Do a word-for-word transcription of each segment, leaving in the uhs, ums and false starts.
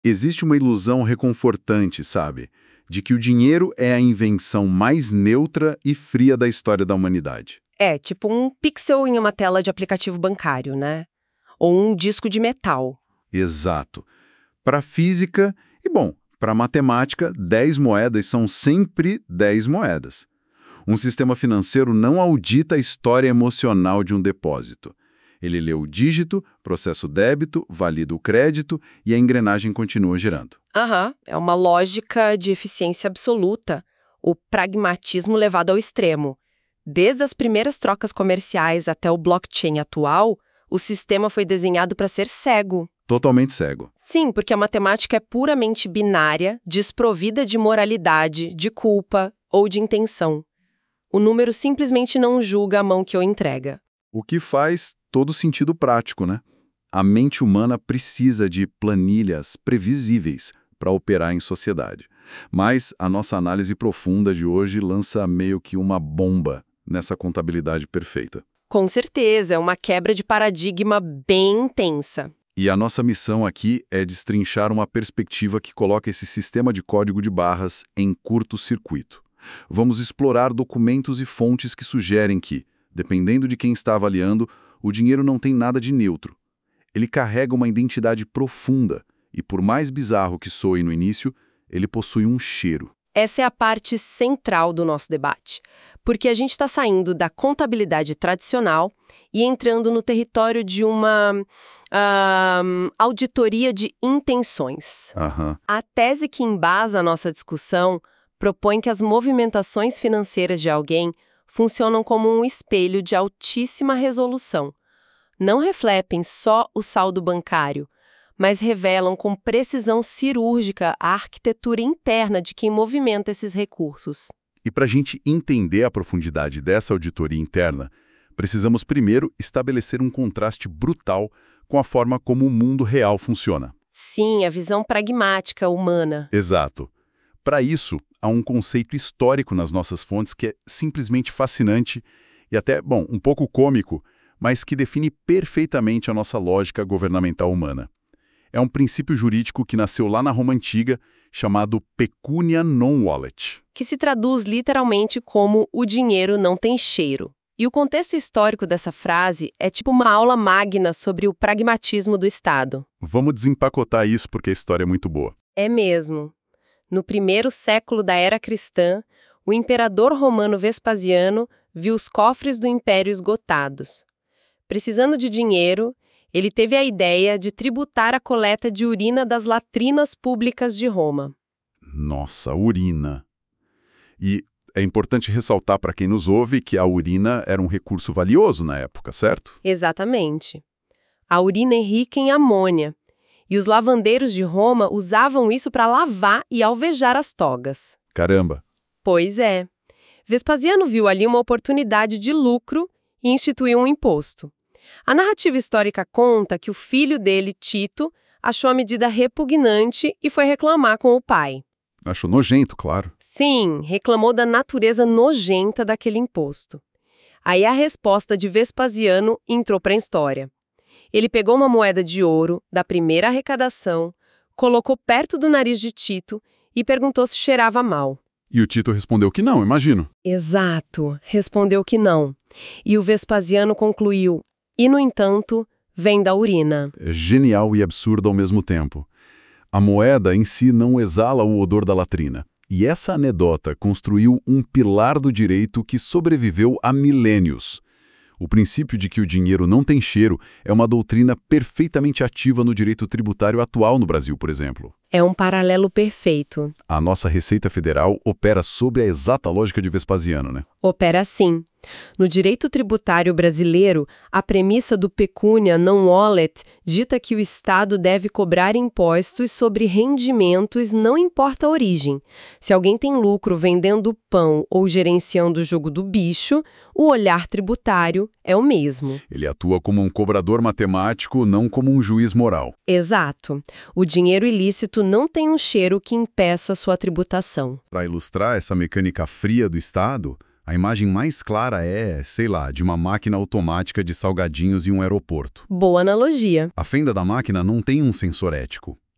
Existe uma ilusão reconfortante, sabe? De que o dinheiro é a invenção mais neutra e fria da história da humanidade. É, tipo um pixel em uma tela de aplicativo bancário, né? Ou um disco de metal. Exato. Para a física, e bom, para a matemática, dez moedas são sempre dez moedas. Um sistema financeiro não audita a história emocional de um depósito. Ele lê o dígito, processa o débito, valida o crédito e a engrenagem continua girando. Aham, é uma lógica de eficiência absoluta, o pragmatismo levado ao extremo. Desde as primeiras trocas comerciais até o blockchain atual, o sistema foi desenhado para ser cego. Totalmente cego. Sim, porque a matemática é puramente binária, desprovida de moralidade, de culpa ou de intenção. O número simplesmente não julga a mão que o entrega. O que faz todo sentido prático, né? A mente humana precisa de planilhas previsíveis para operar em sociedade. Mas a nossa análise profunda de hoje lança meio que uma bomba nessa contabilidade perfeita. Com certeza, é uma quebra de paradigma bem intensa. E a nossa missão aqui é destrinchar uma perspectiva que coloca esse sistema de código de barras em curto-circuito. Vamos explorar documentos e fontes que sugerem que, dependendo de quem está avaliando, o dinheiro não tem nada de neutro. Ele carrega uma identidade profunda e, por mais bizarro que soe no início, ele possui um cheiro. Essa é a parte central do nosso debate, porque a gente está saindo da contabilidade tradicional e entrando no território de uma uh, auditoria de intenções. Uhum. A tese que embasa a nossa discussão propõe que as movimentações financeiras de alguém funcionam como um espelho de altíssima resolução. Não refletem só o saldo bancário, mas revelam com precisão cirúrgica a arquitetura interna de quem movimenta esses recursos. E para a gente entender a profundidade dessa auditoria interna, precisamos primeiro estabelecer um contraste brutal com a forma como o mundo real funciona. Sim, a visão pragmática humana. Exato. Para isso, há um conceito histórico nas nossas fontes que é simplesmente fascinante e até, bom, um pouco cômico, mas que define perfeitamente a nossa lógica governamental humana. É um princípio jurídico que nasceu lá na Roma Antiga, chamado pecunia non olet. Que se traduz literalmente como o dinheiro não tem cheiro. E o contexto histórico dessa frase é tipo uma aula magna sobre o pragmatismo do Estado. Vamos desempacotar isso porque a história é muito boa. É mesmo. No primeiro século da era cristã, o imperador romano Vespasiano viu os cofres do império esgotados. Precisando de dinheiro, ele teve a ideia de tributar a coleta de urina das latrinas públicas de Roma. Nossa, urina. E é importante ressaltar para quem nos ouve que a urina era um recurso valioso na época, certo? Exatamente. A urina é rica em amônia, e os lavandeiros de Roma usavam isso para lavar e alvejar as togas. Caramba! Pois é. Vespasiano viu ali uma oportunidade de lucro e instituiu um imposto. A narrativa histórica conta que o filho dele, Tito, achou a medida repugnante e foi reclamar com o pai. Achou nojento, claro. Sim, reclamou da natureza nojenta daquele imposto. Aí a resposta de Vespasiano entrou para a história. Ele pegou uma moeda de ouro da primeira arrecadação, colocou perto do nariz de Tito e perguntou se cheirava mal. E o Tito respondeu que não, imagino. Exato, respondeu que não. E o Vespasiano concluiu: e, no entanto, vem da urina. É genial e absurdo ao mesmo tempo. A moeda em si não exala o odor da latrina. E essa anedota construiu um pilar do direito que sobreviveu há milênios. O princípio de que o dinheiro não tem cheiro é uma doutrina perfeitamente ativa no direito tributário atual no Brasil, por exemplo. É um paralelo perfeito. A nossa Receita Federal opera sobre a exata lógica de Vespasiano, né? Opera sim. No direito tributário brasileiro, a premissa do pecunia non olet dita que o Estado deve cobrar impostos sobre rendimentos, não importa a origem. Se alguém tem lucro vendendo pão ou gerenciando o jogo do bicho, o olhar tributário é o mesmo. Ele atua como um cobrador matemático, não como um juiz moral. Exato. O dinheiro ilícito não tem um cheiro que impeça sua tributação. Para ilustrar essa mecânica fria do Estado, a imagem mais clara é, sei lá, de uma máquina automática de salgadinhos em um aeroporto. Boa analogia. A fenda da máquina não tem um sensor ético.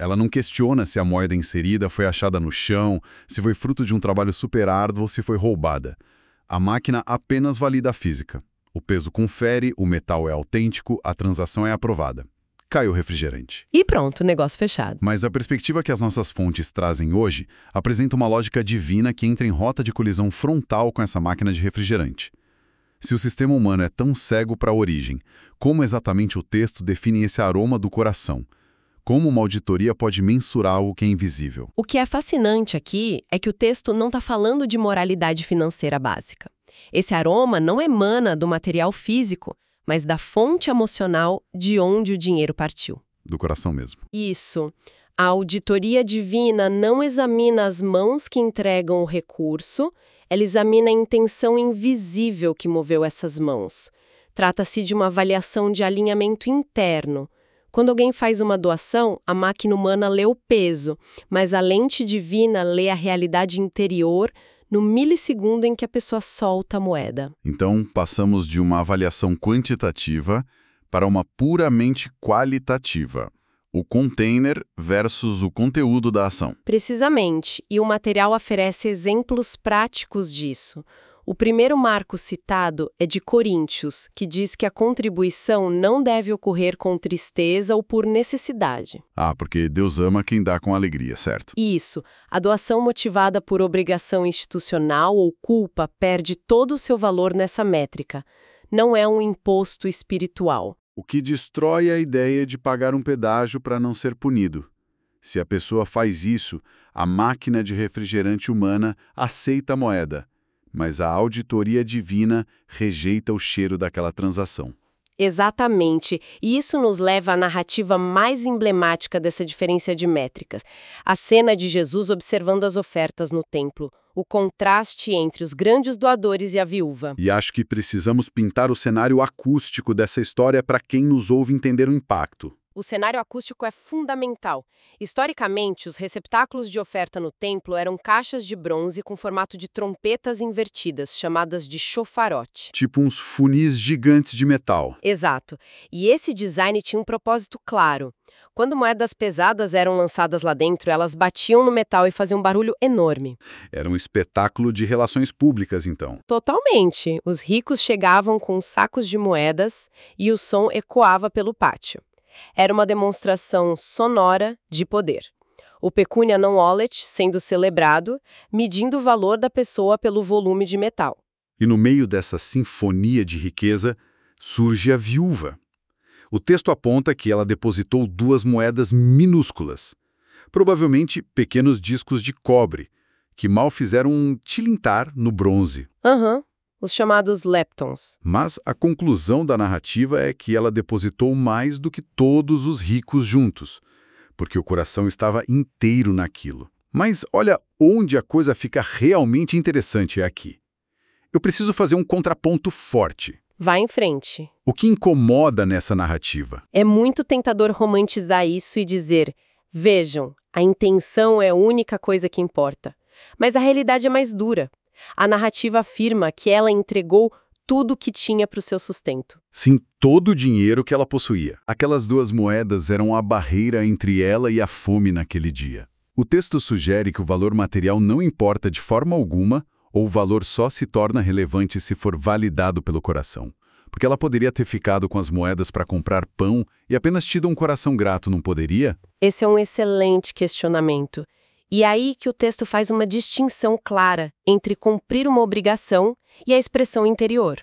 Ela não questiona se a moeda inserida foi achada no chão, se foi fruto de um trabalho super árduo ou se foi roubada. A máquina apenas valida a física. O peso confere, o metal é autêntico, a transação é aprovada. Cai o refrigerante. E pronto, negócio fechado. Mas a perspectiva que as nossas fontes trazem hoje apresenta uma lógica divina que entra em rota de colisão frontal com essa máquina de refrigerante. Se o sistema humano é tão cego para a origem, como exatamente o texto define esse aroma do coração? Como uma auditoria pode mensurar algo que é invisível? O que é fascinante aqui é que o texto não está falando de moralidade financeira básica. Esse aroma não emana do material físico, mas da fonte emocional de onde o dinheiro partiu. Do coração mesmo. Isso. A auditoria divina não examina as mãos que entregam o recurso, ela examina a intenção invisível que moveu essas mãos. Trata-se de uma avaliação de alinhamento interno. Quando alguém faz uma doação, a máquina humana lê o peso, mas a lente divina lê a realidade interior no milissegundo em que a pessoa solta a moeda. Então, passamos de uma avaliação quantitativa para uma puramente qualitativa. O container versus o conteúdo da ação. Precisamente, e o material oferece exemplos práticos disso. O primeiro marco citado é de Coríntios, que diz que a contribuição não deve ocorrer com tristeza ou por necessidade. Ah, porque Deus ama quem dá com alegria, certo? Isso. A doação motivada por obrigação institucional ou culpa perde todo o seu valor nessa métrica. Não é um imposto espiritual. O que destrói a ideia de pagar um pedágio para não ser punido. Se a pessoa faz isso, a máquina de refrigerante humana aceita a moeda, mas a auditoria divina rejeita o cheiro daquela transação. Exatamente, e isso nos leva à narrativa mais emblemática dessa diferença de métricas. A cena de Jesus observando as ofertas no templo, o contraste entre os grandes doadores e a viúva. E acho que precisamos pintar o cenário acústico dessa história para quem nos ouve entender o impacto. O cenário acústico é fundamental. Historicamente, os receptáculos de oferta no templo eram caixas de bronze com formato de trompetas invertidas, chamadas de chofarote. Tipo uns funis gigantes de metal. Exato. E esse design tinha um propósito claro. Quando moedas pesadas eram lançadas lá dentro, elas batiam no metal e faziam um barulho enorme. Era um espetáculo de relações públicas, então. Totalmente. Os ricos chegavam com sacos de moedas e o som ecoava pelo pátio. Era uma demonstração sonora de poder. O Pecunia non olet sendo celebrado, medindo o valor da pessoa pelo volume de metal. E no meio dessa sinfonia de riqueza, surge a viúva. O texto aponta que ela depositou duas moedas minúsculas, provavelmente pequenos discos de cobre, que mal fizeram um tilintar no bronze. Aham. Uhum. Os chamados leptons. Mas a conclusão da narrativa é que ela depositou mais do que todos os ricos juntos, porque o coração estava inteiro naquilo. Mas olha onde a coisa fica realmente interessante é aqui. Eu preciso fazer um contraponto forte. Vá em frente. O que incomoda nessa narrativa? É muito tentador romantizar isso e dizer, vejam, a intenção é a única coisa que importa. Mas a realidade é mais dura. A narrativa afirma que ela entregou tudo o que tinha para o seu sustento. Sim, todo o dinheiro que ela possuía. Aquelas duas moedas eram a barreira entre ela e a fome naquele dia. O texto sugere que o valor material não importa de forma alguma, ou o valor só se torna relevante se for validado pelo coração. Porque ela poderia ter ficado com as moedas para comprar pão e apenas tido um coração grato, não poderia? Esse é um excelente questionamento. E é aí que o texto faz uma distinção clara entre cumprir uma obrigação e a expressão interior.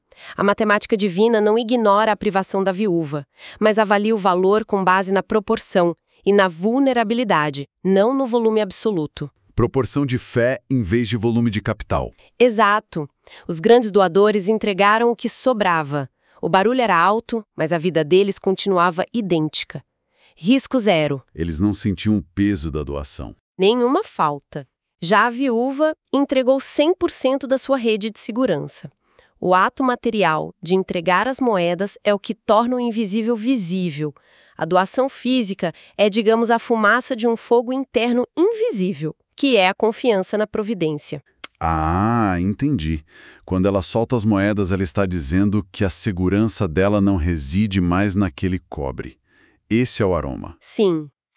A matemática divina não ignora a privação da viúva, mas avalia o valor com base na proporção e na vulnerabilidade, não no volume absoluto. Proporção de fé em vez de volume de capital. Exato. Os grandes doadores entregaram o que sobrava. O barulho era alto, mas a vida deles continuava idêntica. Risco zero. Eles não sentiam o peso da doação. Nenhuma falta. Já a viúva entregou cem por cento da sua rede de segurança. O ato material de entregar as moedas é o que torna o invisível visível. A doação física é, digamos, a fumaça de um fogo interno invisível, que é a confiança na providência. Ah, entendi. Quando ela solta as moedas, ela está dizendo que a segurança dela não reside mais naquele cobre. Esse é o aroma. Sim.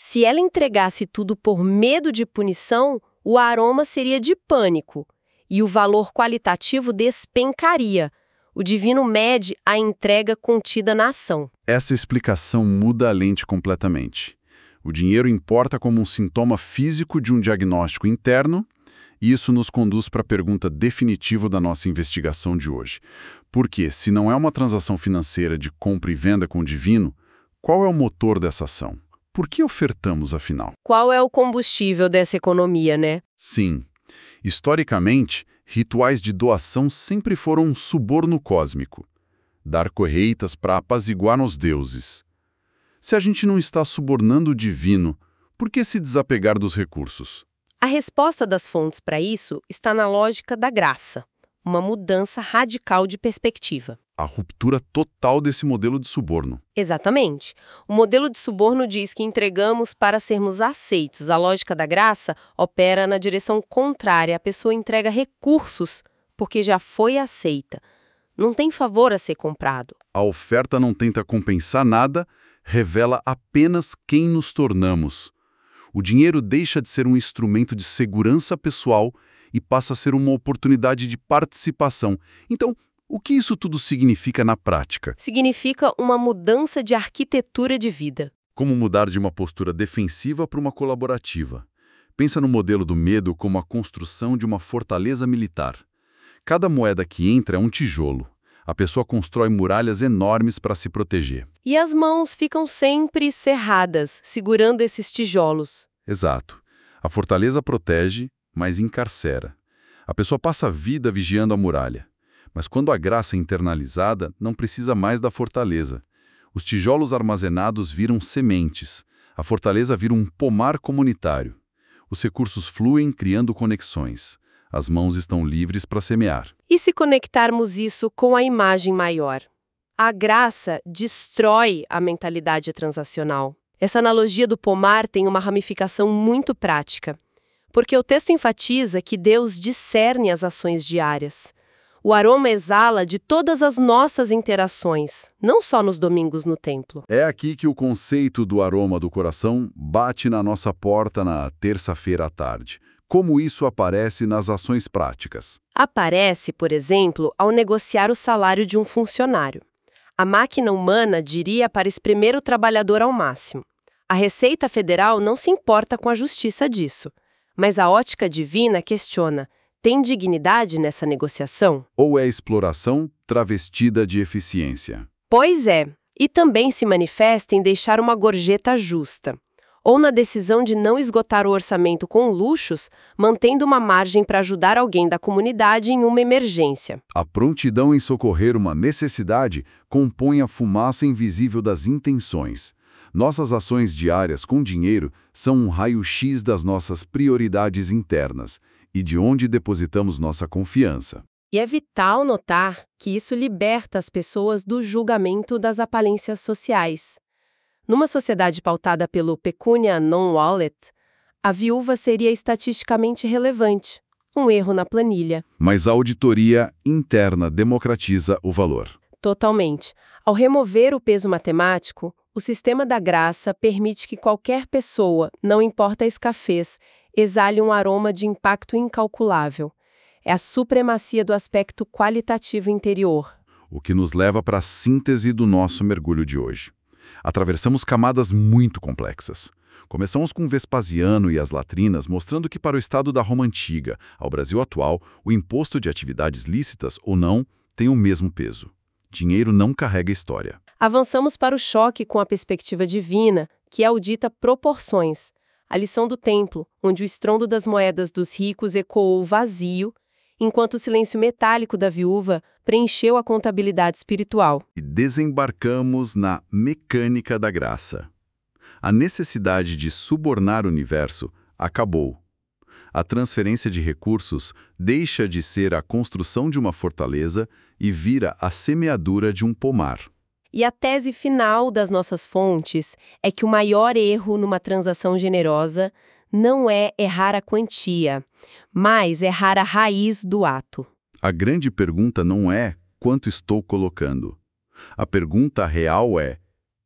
Se ela entregasse tudo por medo de punição, o aroma seria de pânico e o valor qualitativo despencaria. O divino mede a entrega contida na ação. Essa explicação muda a lente completamente. O dinheiro importa como um sintoma físico de um diagnóstico interno, e isso nos conduz para a pergunta definitiva da nossa investigação de hoje. Porque, se não é uma transação financeira de compra e venda com o divino, qual é o motor dessa ação? Por que ofertamos, afinal? Qual é o combustível dessa economia, né? Sim. Historicamente, rituais de doação sempre foram um suborno cósmico. Dar colheitas para apaziguar os deuses. Se a gente não está subornando o divino, por que se desapegar dos recursos? A resposta das fontes para isso está na lógica da graça, uma mudança radical de perspectiva. A ruptura total desse modelo de suborno. Exatamente. O modelo de suborno diz que entregamos para sermos aceitos. A lógica da graça opera na direção contrária. A pessoa entrega recursos porque já foi aceita. Não tem favor a ser comprado. A oferta não tenta compensar nada, revela apenas quem nos tornamos. O dinheiro deixa de ser um instrumento de segurança pessoal e passa a ser uma oportunidade de participação. Então, o que isso tudo significa na prática? Significa uma mudança de arquitetura de vida. Como mudar de uma postura defensiva para uma colaborativa? Pensa no modelo do medo como a construção de uma fortaleza militar. Cada moeda que entra é um tijolo. A pessoa constrói muralhas enormes para se proteger. E as mãos ficam sempre cerradas, segurando esses tijolos. Exato. A fortaleza protege, mas encarcera. A pessoa passa a vida vigiando a muralha. Mas quando a graça é internalizada, não precisa mais da fortaleza. Os tijolos armazenados viram sementes. A fortaleza vira um pomar comunitário. Os recursos fluem, criando conexões. As mãos estão livres para semear. E se conectarmos isso com a imagem maior? A graça destrói a mentalidade transacional. Essa analogia do pomar tem uma ramificação muito prática, porque o texto enfatiza que Deus discerne as ações diárias. O aroma exala de todas as nossas interações, não só nos domingos no templo. É aqui que o conceito do aroma do coração bate na nossa porta na terça-feira à tarde. Como isso aparece nas ações práticas? Aparece, por exemplo, ao negociar o salário de um funcionário. A máquina humana diria para espremer o trabalhador ao máximo. A Receita Federal não se importa com a justiça disso, mas a ótica divina questiona: tem dignidade nessa negociação? Ou é exploração travestida de eficiência? Pois é, e também se manifesta em deixar uma gorjeta justa, ou na decisão de não esgotar o orçamento com luxos, mantendo uma margem para ajudar alguém da comunidade em uma emergência. A prontidão em socorrer uma necessidade compõe a fumaça invisível das intenções. Nossas ações diárias com dinheiro são um raio-x das nossas prioridades internas e de onde depositamos nossa confiança. E é vital notar que isso liberta as pessoas do julgamento das aparências sociais. Numa sociedade pautada pelo pecúnia non wallet, a viúva seria estatisticamente relevante, um erro na planilha. Mas a auditoria interna democratiza o valor. Totalmente. Ao remover o peso matemático, o sistema da graça permite que qualquer pessoa, não importa a escassez, exale um aroma de impacto incalculável. É a supremacia do aspecto qualitativo interior. O que nos leva para a síntese do nosso mergulho de hoje. Atravessamos camadas muito complexas. Começamos com Vespasiano e as latrinas, mostrando que para o estado da Roma antiga, ao Brasil atual, o imposto de atividades lícitas ou não tem o mesmo peso. Dinheiro não carrega história. Avançamos para o choque com a perspectiva divina, que audita proporções. A lição do templo, onde o estrondo das moedas dos ricos ecoou vazio, enquanto o silêncio metálico da viúva preencheu a contabilidade espiritual. E desembarcamos na mecânica da graça. A necessidade de subornar o universo acabou. A transferência de recursos deixa de ser a construção de uma fortaleza e vira a semeadura de um pomar. E a tese final das nossas fontes é que o maior erro numa transação generosa não é errar a quantia, mas errar a raiz do ato. A grande pergunta não é quanto estou colocando. A pergunta real é: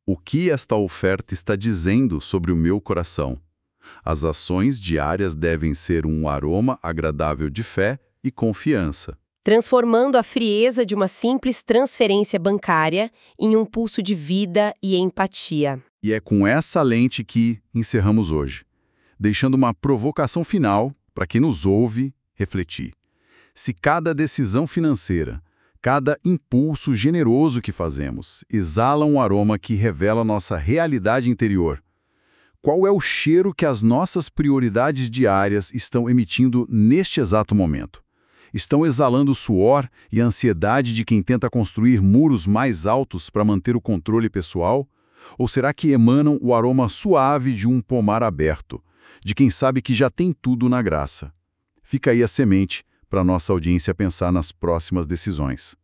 O que esta oferta está dizendo sobre o meu coração? As ações diárias devem ser um aroma agradável de fé e confiança. Transformando a frieza de uma simples transferência bancária em um pulso de vida e empatia. E é com essa lente que encerramos hoje, deixando uma provocação final para quem nos ouve refletir. Se cada decisão financeira, cada impulso generoso que fazemos, exala um aroma que revela nossa realidade interior, qual é o cheiro que as nossas prioridades diárias estão emitindo neste exato momento? Estão exalando o suor e a ansiedade de quem tenta construir muros mais altos para manter o controle pessoal? Ou será que emanam o aroma suave de um pomar aberto, de quem sabe que já tem tudo na graça? Fica aí a semente para nossa audiência pensar nas próximas decisões.